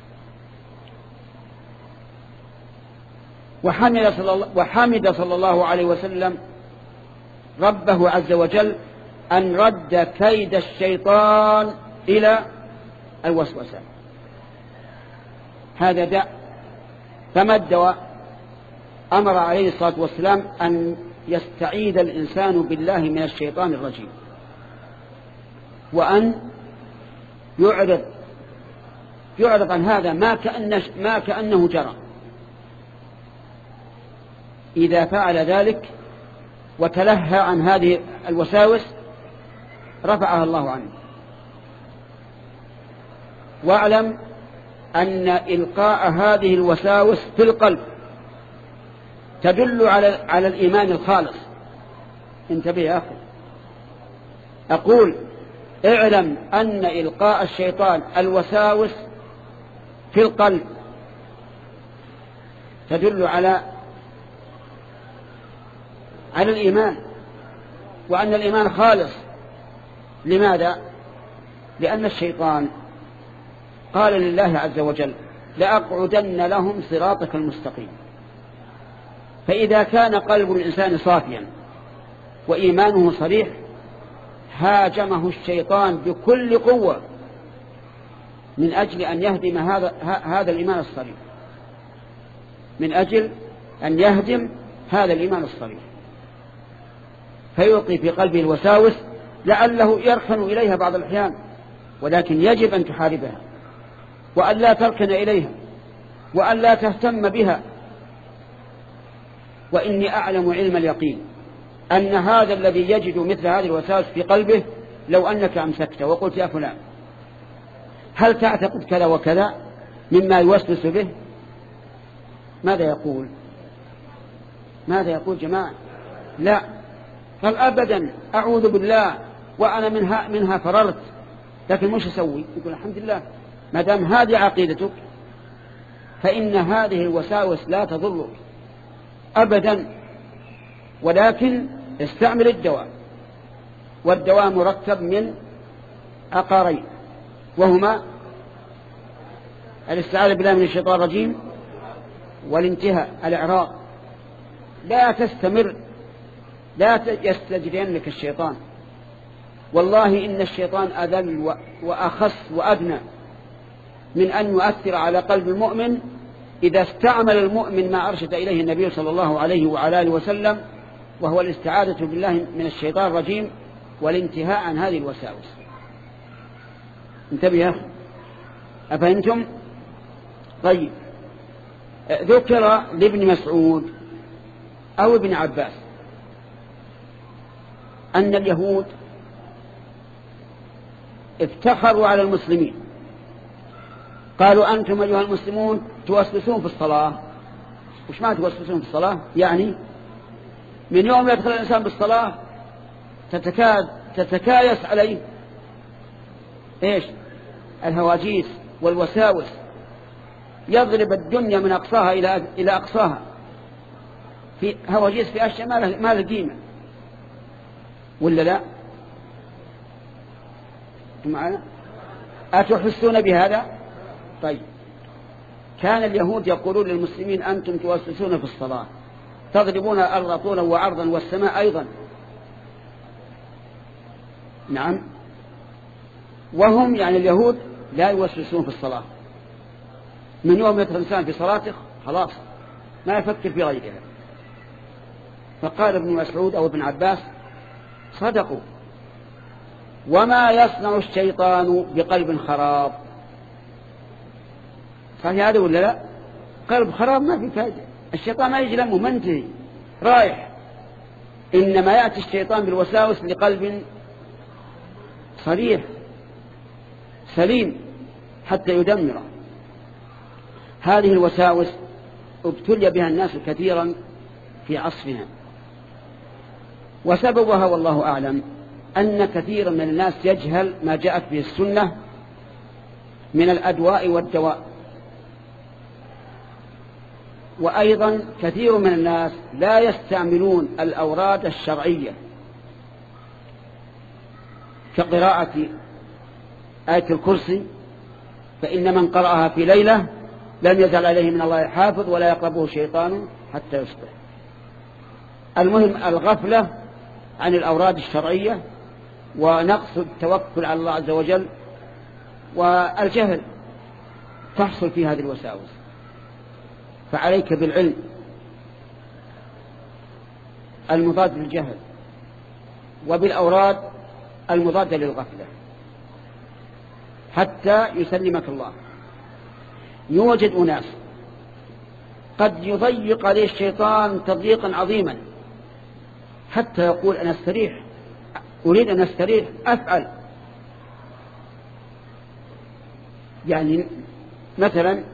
وحمد صلى الله, وحمد صلى الله عليه وسلم ربه عز وجل أن رد كيد الشيطان إلى الوسوسة. هذا داء فما الدواء؟ أمر عليه الصلاة والسلام أن يستعيذ الإنسان بالله من الشيطان الرجيم، وأن يعرض يعرض عن هذا ما كأن ما كأنه جرى. إذا فعل ذلك وتلهى عن هذه الوساوس رفعها الله عنه. واعلم أن إلقاء هذه الوساوس في القلب تدل على على الإيمان الخالص. انتبه يا أخي، أقول اعلم أن إلقاء الشيطان الوساوس في القلب تدل على على الإيمان، وأن الإيمان خالص. لماذا؟ لأن الشيطان قال لله عز وجل لأقعدن لهم صراطك المستقيم. فإذا كان قلب الإنسان صافيا وإيمانه صريح هاجمه الشيطان بكل قوة من أجل أن يهدم هذا هذا الإيمان الصريح، من أجل أن يهدم هذا الإيمان الصريح، فيلقي في قلبه الوساوس لعله يركن إليها بعض الأحيان، ولكن يجب أن تحاربها وأن لا تركن إليها وأن لا تهتم بها. وإني أعلم علم اليقين أن هذا الذي يجد مثل هذه الوساوس في قلبه لو أنك أمسكت وقلت يا فلان هل تعتقد كذا وكذا مما يوسوس به، ماذا يقول؟ ماذا يقول جماعة؟ لا، قال أبدا أعوذ بالله وأنا منها, منها فررت، لكن مش أسوي؟ يقول الحمد لله ما دام هذه عقيدتك فإن هذه الوساوس لا تضرك أبدا، ولكن استعمل الدواء. والدواء مركب من عقارين، وهما الاستعاذة بالله من الشيطان الرجيم والانتهاء الإعراض. لا تستمر، لا يستجرينك الشيطان. والله إن الشيطان أذل وأخص وأدنى من أن يؤثر على قلب المؤمن إذا استعمل المؤمن ما أرشد إليه النبي صلى الله عليه وعلى آله وسلم، وهو الاستعاذة بالله من الشيطان الرجيم والانتهاء عن هذه الوساوس. انتبه يا أخي، أفهمتم؟ طيب، ذكر لابن مسعود أو ابن عباس أن اليهود افتخروا على المسلمين، قالوا أنتم أيها المسلمون توسوسون في الصلاة. وش ما توسوسون في الصلاة؟ يعني من يوم يدخل الإنسان بالصلاة تتكاد تتكايس عليه إيش؟ الهواجيس والوساوس، يضرب الدنيا من أقصاها إلى إلى أقصاها، في هواجيس في أشياء ما له قيمة، ولا لا؟ معنا؟ أتحسون بهذا؟ طيب، كان اليهود يقولون للمسلمين أنتم توسوسون في الصلاة، تضربون الأرض طولا وعرضا والسماء أيضا. نعم، وهم يعني اليهود لا يوسوسون في الصلاة. من يوم يدخل الإنسان في صلاته خلاص ما يفكر في غيرها. فقال ابن مسعود أو ابن عباس صدقوا، وما يصنع الشيطان بقلب خراب. صحيح هذا ولا لا؟ قلب خراب ما في فائدة، الشيطان ما يجي لمه منتهي رايح، إنما يأتي الشيطان بالوساوس لقلب صريح سليم حتى يدمره. هذه الوساوس ابتلي بها الناس كثيرا في عصرنا، وسببها والله أعلم أن كثيرا من الناس يجهل ما جاءت به السنة من الأدواء والدواء. وأيضا كثير من الناس لا يستعملون الأوراد الشرعية كقراءة آية الكرسي، فإن من قرأها في ليلة لم يزل عليه من الله حافظ ولا يقربه شيطان حتى يصبح. المهم الغفلة عن الأوراد الشرعية ونقص التوكل على الله عز وجل والجهل تحصل في هذه الوساوس. فعليك بالعلم المضاد للجهل وبالأوراد المضادة للغفلة حتى يسلمك الله. يوجد أناس قد يضيق عليه الشيطان تضييقا عظيما حتى يقول أنا استريح، أريد أن استريح أفعل. يعني مثلا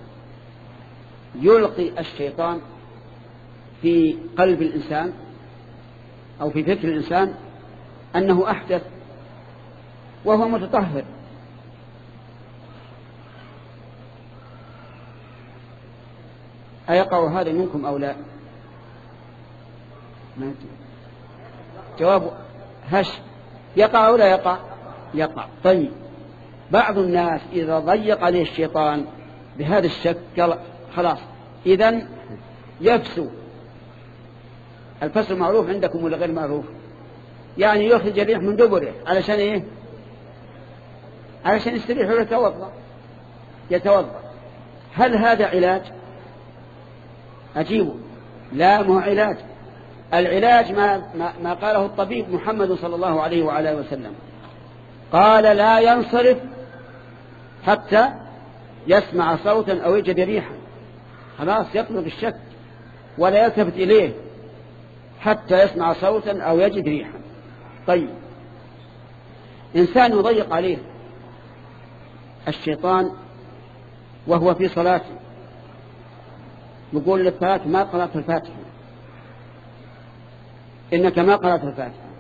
يلقي الشيطان في قلب الإنسان أو في فكر الإنسان أنه أحدث وهو متطهر، أيقع هذا منكم أو لا؟ جواب هش، يقع أو لا يقع؟ يقع. طيب بعض الناس إذا ضيق عليه الشيطان بهذا الشك قال خلاص إذن يفسو. الفسو معروف عندكم ولا غير معروف؟ يعني يخرج الريح من دبره علشان إيه؟ علشان يستريح ويتوضأ يتوضأ. هل هذا علاج؟ أجيبه لا، مو علاج. العلاج ما, ما, ما قاله الطبيب محمد صلى الله عليه وعلى وسلم، قال لا ينصرف حتى يسمع صوتا أو يجد ريحا. خلاص يطلب الشك ولا يلتفت إليه حتى يسمع صوتا أو يجد ريحا. طيب إنسان يضيق عليه الشيطان وهو في صلاته، يقول للصلاة ما قرأت الفاتحة، إنك ما قرأت الفاتحة،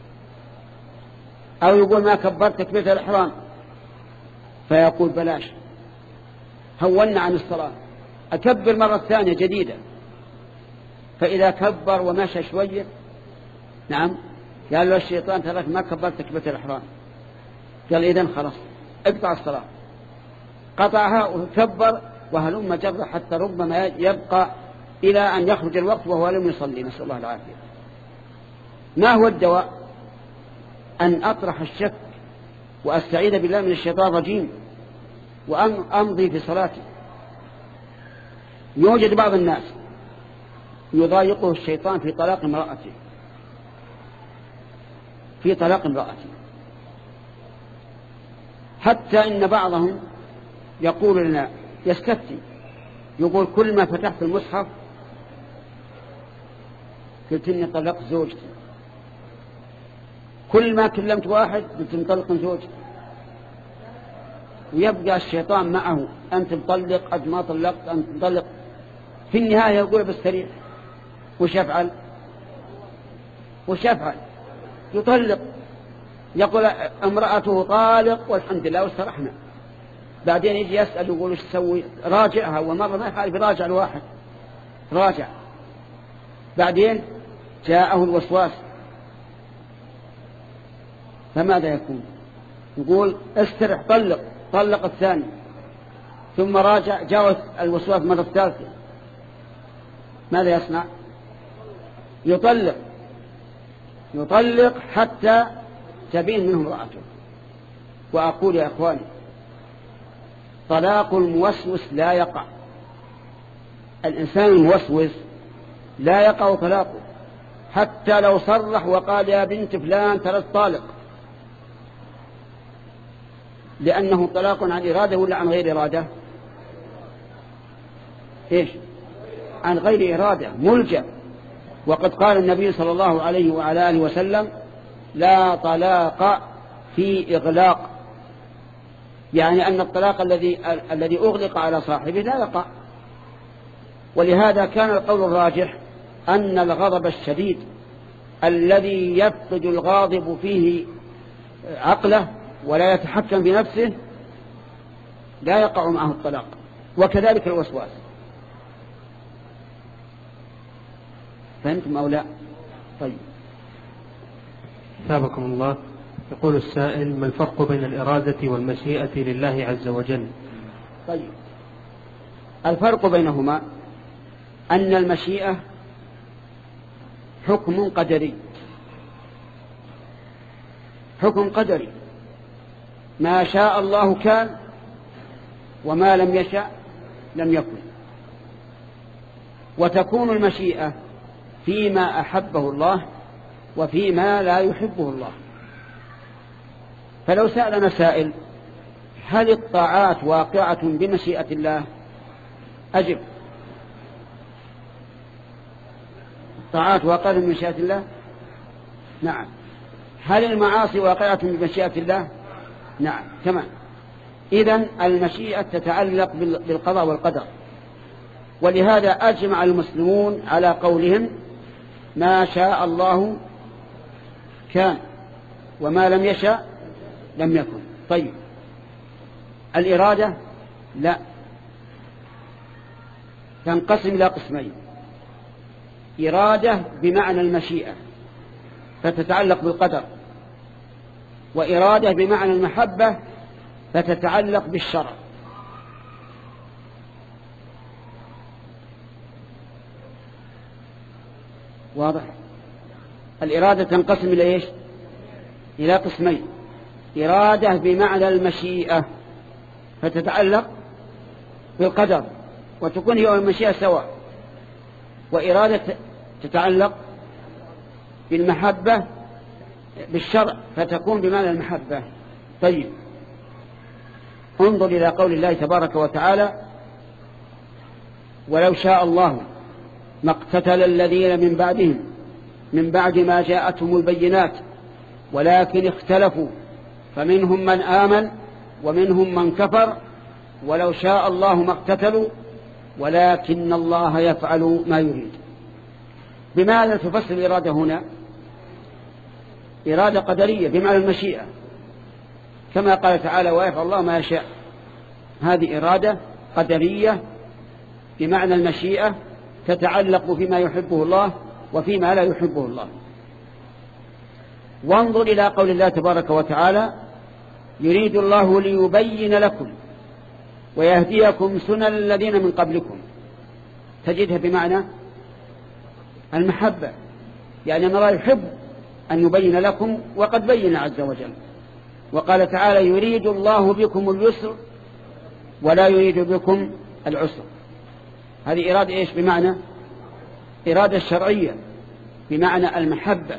أو يقول ما كبرت تكبيرة الإحرام، فيقول بلاش هونا عن الصلاة أكبر مرة ثانية جديدة. فإذا كبر ومشى شوية نعم قال له الشيطان تراك ما كبرت تكبيرة الإحرام، قال إذن خلاص اقطع الصلاة، قطعها وكبر وهلم جر حتى ربما يبقى إلى أن يخرج الوقت وهو لم يصلي، نسأل الله العافية. ما هو الدواء؟ أن أطرح الشك وأستعيذ بالله من الشيطان الرجيم وأمضي في صلاتي. يوجد بعض الناس يضايقه الشيطان في طلاق امرأته في طلاق امرأته حتى إن بعضهم يقول لنا يستفتي، يقول كل ما فتحت المصحف قلت إني طلقت زوجتي، كل ما كلمت واحد قلت انطلق زوجتي، ويبقى الشيطان معه أنت تطلق قد ما طلقت أنت تطلق. في النهاية يقول بستريح. وش يفعل؟ وش يفعل؟ يطلق، يقول امرأته طالق والحمد لله واسترحنا. بعدين يجي يسأل يقول ايش تسوي؟ راجعها، ومرة ما يخالف يراجع الواحد، راجع. بعدين جاءه الوسواس، فماذا يكون؟ يقول استرح طلق، طلق الثاني، ثم راجع جاء الوسواس مرة الثالثة، ماذا يصنع؟ يطلق يطلق حتى تبين منه امرأته. وأقول يا إخواني طلاق الموسوس لا يقع، الإنسان الموسوس لا يقع طلاقه حتى لو صرح وقال يا بنت فلان ثلاث طالق، لأنه طلاق عن إرادة ولا عن غير إرادة؟ إيش؟ عن غير إرادة ملجأ. وقد قال النبي صلى الله عليه وعلى آله وسلم لا طلاق في إغلاق، يعني أن الطلاق الذي الذي أغلق على صاحبه لا يقع. ولهذا كان القول الراجح أن الغضب الشديد الذي يفقد الغاضب فيه عقله ولا يتحكم بنفسه لا يقع معه الطلاق، وكذلك الوسواس. فهمتم أو لا؟ طيب ثابكم الله. يقول السائل ما الفرق بين الإرادة والمشيئة لله عز وجل؟ طيب الفرق بينهما أن المشيئة حكم قدري، حكم قدري، ما شاء الله كان وما لم يشاء لم يكن. وتكون المشيئة فيما أحبه الله وفيما لا يحبه الله. فلو سألنا سائل هل الطاعات واقعة بمشيئة الله؟ أجب. الطاعات واقعة بمشيئة الله؟ نعم. هل المعاصي واقعة بمشيئة الله؟ نعم تمام. إذن المشيئة تتعلق بالقضاء والقدر، ولهذا أجمع المسلمون على قولهم ما شاء الله كان وما لم يشاء لم يكن. طيب الإرادة لا، تنقسم إلى قسمين: إرادة بمعنى المشيئة فتتعلق بالقدر، وإرادة بمعنى المحبة فتتعلق بالشرع. واضح؟ الإرادة تنقسم إلى إيش؟ إلى قسمين: إرادة بمعنى المشيئة فتتعلق بالقدر وتكون هي والمشيئة سواء، وإرادة تتعلق بالمحبة بالشرع فتكون بمعنى المحبة. طيب انظر إلى قول الله تبارك وتعالى: ولو شاء الله ما اقتتل الذين من بعدهم من بعد ما جاءتهم البينات ولكن اختلفوا فمنهم من آمن ومنهم من كفر ولو شاء الله ما اقتتلوا ولكن الله يفعل ما يريد. بماذا تفسر الإرادة هنا؟ إرادة قدرية بمعنى المشيئة، كما قال تعالى: ويفعل الله ما يشاء. هذه إرادة قدرية بمعنى المشيئة تتعلق فيما يحبه الله وفيما لا يحبه الله. وانظر إلى قول الله تبارك وتعالى: يريد الله ليبين لكم ويهديكم سنن الذين من قبلكم. تجدها بمعنى المحبة، يعني أن الله يحب أن يبين لكم وقد بين عز وجل. وقال تعالى: يريد الله بكم اليسر ولا يريد بكم العسر. هذه إرادة إيش؟ بمعنى إرادة الشرعية بمعنى المحبة.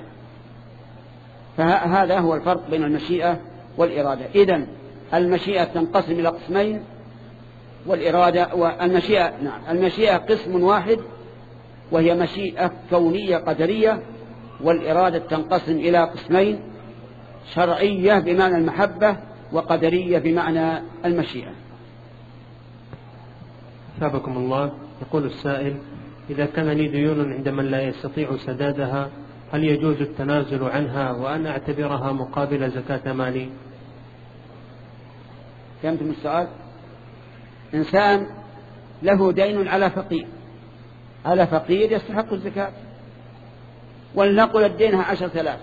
فهذا هو الفرق بين المشيئة والإرادة. إذن المشيئة تنقسم إلى قسمين، والإرادة والمشيئة نعم المشيئة قسم واحد وهي مشيئة كونية قدرية، والإرادة تنقسم إلى قسمين: شرعية بمعنى المحبة وقدرية بمعنى المشيئة. ثابكم الله. يقول السائل: إذا كان لي ديون عند من لا يستطيع سدادها هل يجوز التنازل عنها وأن أعتبرها مقابل زكاة مالي؟ فهمتم السؤال؟ إنسان له دين على فقير على فقير يستحق الزكاة، ولنقل الدين عشرة آلاف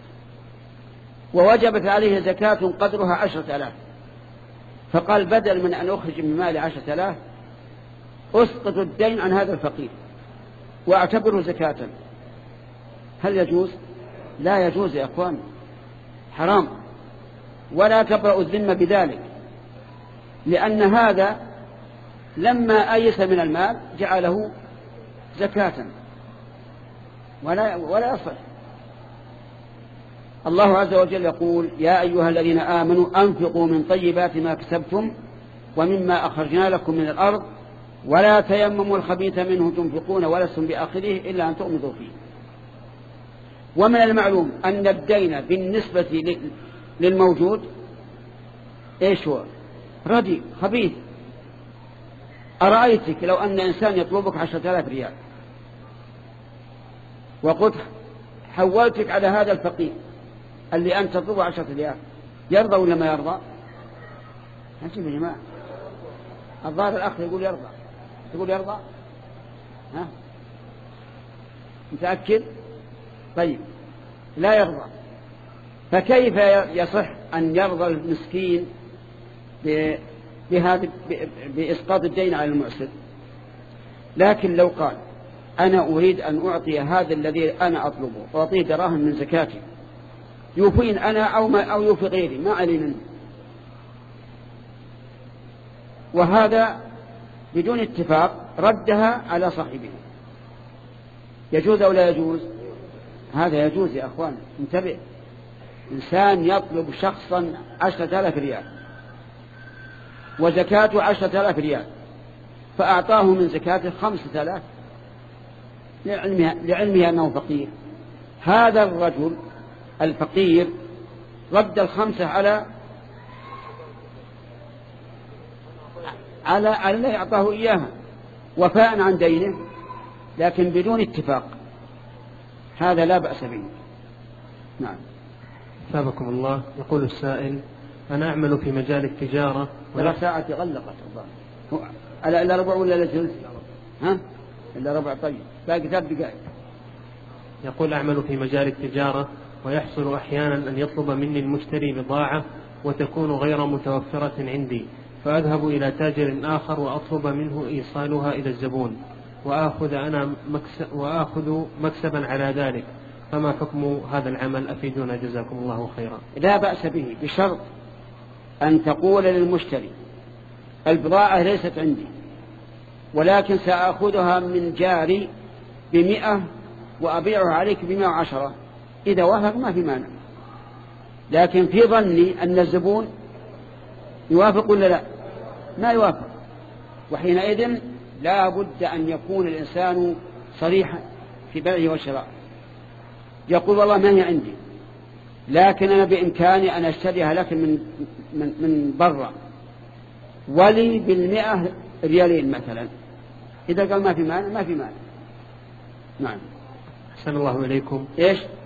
ووجبت عليه زكاة قدرها عشرة آلاف، فقال بدل من أن أخرج من مالي عشرة آلاف أسقط الدين عن هذا الفقير وأعتبره زكاة. هل يجوز؟ لا يجوز يا أخوان، حرام، ولا تبرأ الذمة بذلك، لأن هذا لما أيس من المال جعله زكاة ولا ولا يصح. الله عز وجل يقول: يا أيها الذين آمنوا أنفقوا من طيبات ما كسبتم ومما أخرجنا لكم من الأرض ولا تيمموا الخبيث منه تنفقون ولستم بآخره إلا أن تغمضوا فيه. ومن المعلوم أن الدين بالنسبة للموجود إيش هو؟ ردي خبيث. أرأيتك لو أن إنسان يطلبك عشرة آلاف ريال وقلت حولتك على هذا الفقير اللي أنت تطلبه عشرة ريال، يرضى ولا ما يرضى؟ أنتم يا جماعة، الظاهر الأخ يقول يرضى. تقول يرضى؟ ها؟ متأكد؟ طيب لا يرضى. فكيف يصح أن يرضى المسكين بهذا بإسقاط الدين على المعسر؟ لكن لو قال: أنا أريد أن أعطي هذا الذي أنا أطلبه وأعطيه دراهم من زكاتي يوفين أنا أو, ما أو يوفي غيري، ما علي منه، وهذا بدون اتفاق ردها على صاحبه يجوز أو لا يجوز؟ هذا يجوز يا أخوان، انتبه. إنسان يطلب شخصا عشرة آلاف ريال وزكاته عشرة آلاف ريال، فأعطاه من زكاته خمسة آلاف لعلمه, لعلمه أنه فقير. هذا الرجل الفقير رد الخمسة على على على الذي أعطاه إياها وفاء عن دينه، لكن بدون اتفاق. هذا لا بأس به. نعم. ثابكم الله. يقول السائل: أنا أعمل في مجال التجارة ولا ساعة غلقت الله ألا إلا ربع ولا لجلس؟ ها إلا ربع. طيب باقي ثلاث دقائق. يقول: أعمل في مجال التجارة ويحصل أحيانا أن يطلب مني المشتري بضاعة وتكون غير متوفرة عندي، فأذهب إلى تاجر آخر وأطلب منه إيصالها إلى الزبون وآخذ أنا مكسب وآخذ مكسبا على ذلك، فما حكم هذا العمل؟ أفيدونا جزاكم الله خيرا. لا بأس به، بشرط أن تقول للمشتري: البضاعة ليست عندي ولكن سأخذها من جاري بمئة وأبيعها عليك بمئة وعشرة. إذا وافق ما في مانع، لكن في ظني أن الزبون يوافق ولا لا؟ ما يوافق، وحينئذ لا بد أن يكون الإنسان صريحا في بيعه وشراءه. يقول: والله ما هي عندي، لكن أنا بإمكاني أن أشتريها لك من من من برا ولي بالمئة ريالين مثلا. إذا قال ما في مانع ما في مانع. نعم. أحسن الله إليكم. إيش؟